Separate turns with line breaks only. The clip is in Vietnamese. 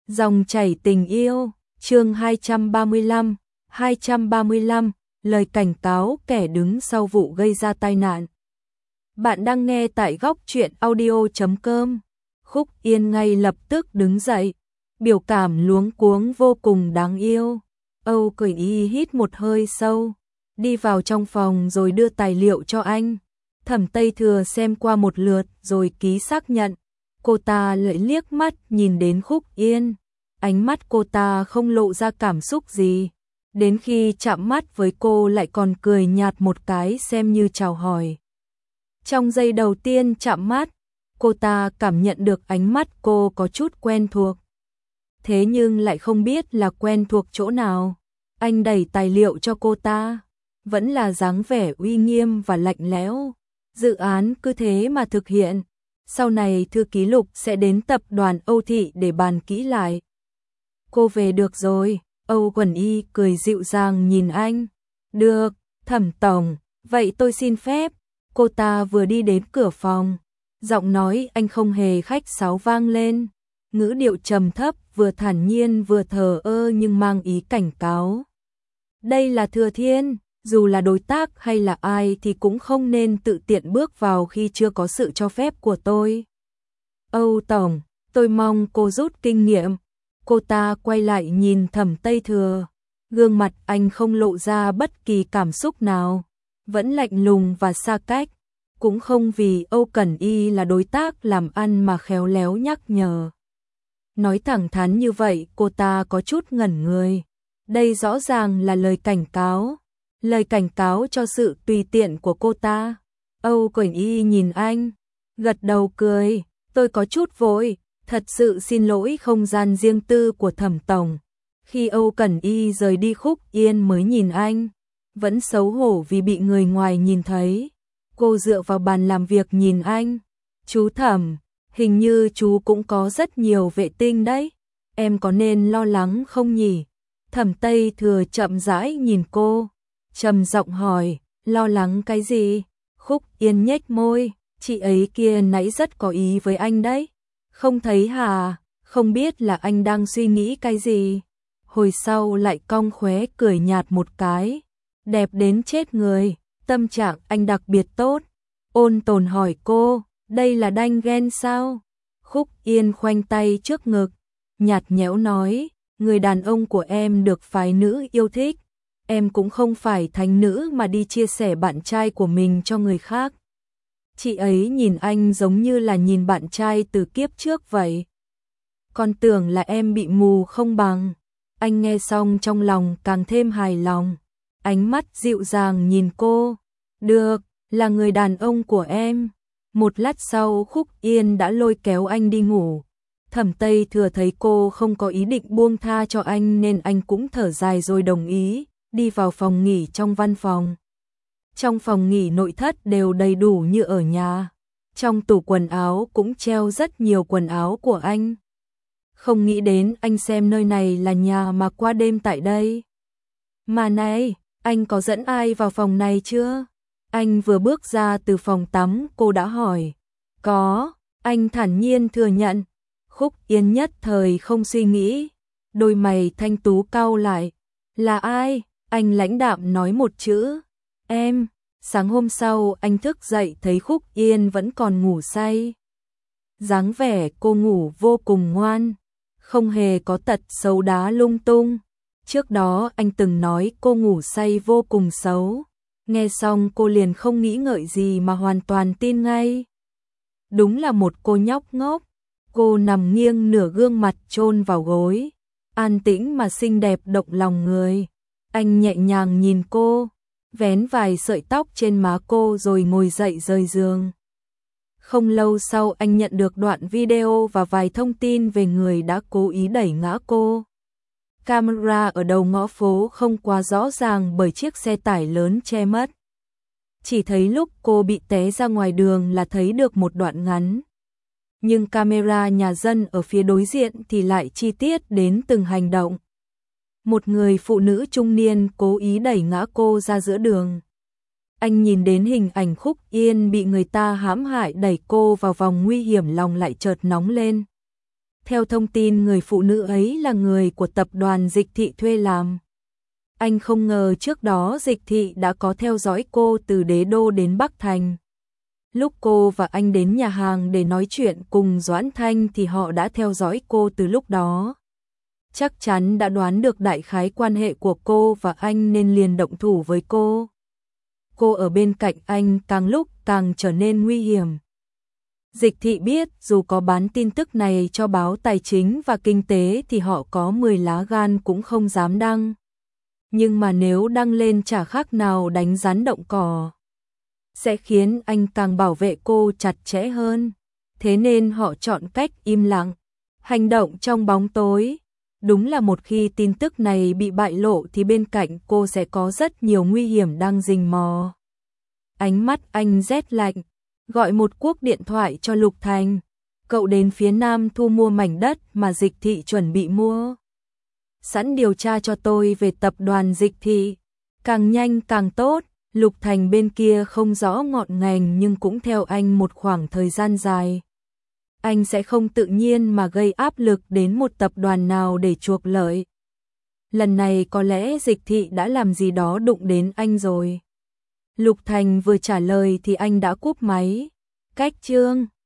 Dòng chảy tình yêu, chương 235, lời cảnh cáo kẻ đứng sau vụ gây ra tai nạn. Bạn đang nghe tại góc truyện audio.com. Khúc Yên ngay lập tức đứng dậy, biểu cảm luống cuống vô cùng đáng yêu. Âu Quỳnh Y hít một hơi sâu, đi vào trong phòng rồi đưa tài liệu cho anh. Thẩm Tây Thừa xem qua một lượt rồi ký xác nhận. Cô ta lại liếc mắt nhìn đến Khúc Yên. Ánh mắt cô ta không lộ ra cảm xúc gì. Đến khi chạm mắt với cô lại còn cười nhạt một cái xem như chào hỏi. Trong giây đầu tiên chạm mắt, cô ta cảm nhận được ánh mắt cô có chút quen thuộc. Thế nhưng lại không biết là quen thuộc chỗ nào. Anh đẩy tài liệu cho cô ta, vẫn là dáng vẻ uy nghiêm và lạnh lẽo. Dự án cứ thế mà thực hiện. Sau này thư ký Lục sẽ đến tập đoàn Âu Thị để bàn kỹ lại. Cô về được rồi, Âu Quỳnh Y cười dịu dàng nhìn anh. Được, Thẩm tổng, vậy tôi xin phép. Cô ta vừa đi đến cửa phòng, giọng nói anh không hề khách sáo vang lên. Ngữ điệu trầm thấp, vừa thản nhiên vừa thờ ơ nhưng mang ý cảnh cáo. Đây là Thừa Thiên, dù là đối tác hay là ai thì cũng không nên tự tiện bước vào khi chưa có sự cho phép của tôi. Âu tổng, tôi mong cô rút kinh nghiệm. Cô ta quay lại nhìn Thẩm Tây Thừa, gương mặt anh không lộ ra bất kỳ cảm xúc nào, vẫn lạnh lùng và xa cách, cũng không vì Âu Cẩn Y là đối tác làm ăn mà khéo léo nhắc nhở. Nói thẳng thắn như vậy cô ta có chút ngẩn người, đây rõ ràng là lời cảnh cáo cho sự tùy tiện của cô ta. Âu Quỳnh Y nhìn anh, gật đầu cười, tôi có chút vội. Thật sự xin lỗi không gian riêng tư của Thẩm tổng. Khi Âu Cẩn Y rời đi Khúc Yên mới nhìn anh, vẫn xấu hổ vì bị người ngoài nhìn thấy. Cô dựa vào bàn làm việc nhìn anh. Chú Thẩm, hình như chú cũng có rất nhiều vệ tinh đấy. Em có nên lo lắng không nhỉ? Thẩm Tây Thừa chậm rãi nhìn cô, trầm giọng hỏi, lo lắng cái gì? Khúc Yên nhếch môi, chị ấy kia nãy rất có ý với anh đấy. Không thấy hả? Không biết là anh đang suy nghĩ cái gì? Hồi sau lại cong khóe cười nhạt một cái. Đẹp đến chết người, tâm trạng anh đặc biệt tốt. Ôn Tồn hỏi cô, đây là đanh ghen sao? Khúc Yên khoanh tay trước ngực, nhạt nhẽo nói, người đàn ông của em được phái nữ yêu thích. Em cũng không phải thánh nữ mà đi chia sẻ bạn trai của mình cho người khác. Chị ấy nhìn anh giống như là nhìn bạn trai từ kiếp trước vậy. Còn tưởng là em bị mù không bằng. Anh nghe xong trong lòng càng thêm hài lòng. Ánh mắt dịu dàng nhìn cô. Được, là người đàn ông của em. Một lát sau Khúc Yên đã lôi kéo anh đi ngủ. Thẩm Tây Thừa thấy cô không có ý định buông tha cho anh nên anh cũng thở dài rồi đồng ý. Đi vào phòng nghỉ trong văn phòng. Trong phòng nghỉ nội thất đều đầy đủ như ở nhà. Trong tủ quần áo cũng treo rất nhiều quần áo của anh. Không nghĩ đến anh xem nơi này là nhà mà qua đêm tại đây. Mà này, anh có dẫn ai vào phòng này chưa? Anh vừa bước ra từ phòng tắm cô đã hỏi. Có, anh thản nhiên thừa nhận. Khúc Yên nhất thời không suy nghĩ. Đôi mày thanh tú cau lại. Là ai? Anh lãnh đạm nói một chữ. Em. Sáng hôm sau anh thức dậy thấy Khúc Yên vẫn còn ngủ say. Dáng vẻ cô ngủ vô cùng ngoan, không hề có tật xấu đá lung tung. Trước đó anh từng nói cô ngủ say vô cùng xấu. Nghe xong cô liền không nghĩ ngợi gì mà hoàn toàn tin ngay. Đúng là một cô nhóc ngốc. Cô nằm nghiêng nửa gương mặt chôn vào gối, an tĩnh mà xinh đẹp động lòng người. Anh nhẹ nhàng nhìn cô, vén vài sợi tóc trên má cô rồi ngồi dậy rời giường. Không lâu sau anh nhận được đoạn video và vài thông tin về người đã cố ý đẩy ngã cô. Camera ở đầu ngõ phố không quá rõ ràng bởi chiếc xe tải lớn che mất. Chỉ thấy lúc cô bị té ra ngoài đường là thấy được một đoạn ngắn. Nhưng camera nhà dân ở phía đối diện thì lại chi tiết đến từng hành động. Một người phụ nữ trung niên cố ý đẩy ngã cô ra giữa đường. Anh nhìn đến hình ảnh Khúc Yên bị người ta hãm hại đẩy cô vào vòng nguy hiểm lòng lại chợt nóng lên. Theo thông tin, người phụ nữ ấy là người của tập đoàn Dịch Thị thuê làm. Anh không ngờ trước đó Dịch Thị đã có theo dõi cô từ Đế Đô đến Bắc Thành. Lúc cô và anh đến nhà hàng để nói chuyện cùng Doãn Thanh thì họ đã theo dõi cô từ lúc đó. Chắc chắn đã đoán được đại khái quan hệ của cô và anh nên liền động thủ với cô. Cô ở bên cạnh anh càng lúc càng trở nên nguy hiểm. Dịch Thị biết dù có bán tin tức này cho báo Tài chính và Kinh tế thì họ có 10 lá gan cũng không dám đăng. Nhưng mà nếu đăng lên chả khác nào đánh rắn động cỏ. Sẽ khiến anh càng bảo vệ cô chặt chẽ hơn. Thế nên họ chọn cách im lặng, hành động trong bóng tối. Đúng là một khi tin tức này bị bại lộ thì bên cạnh cô sẽ có rất nhiều nguy hiểm đang rình mò. Ánh mắt anh rét lạnh, gọi một cuộc điện thoại cho Lục Thành. Cậu đến phía Nam thu mua mảnh đất mà Dịch Thị chuẩn bị mua. Sẵn điều tra cho tôi về tập đoàn Dịch Thị. Càng nhanh càng tốt. Lục Thành bên kia không rõ ngọn ngành nhưng cũng theo anh một khoảng thời gian dài. Anh sẽ không tự nhiên mà gây áp lực đến một tập đoàn nào để chuộc lợi. Lần này có lẽ Dịch Thị đã làm gì đó đụng đến anh rồi. Lục Thành vừa trả lời thì anh đã cúp máy. Cách chương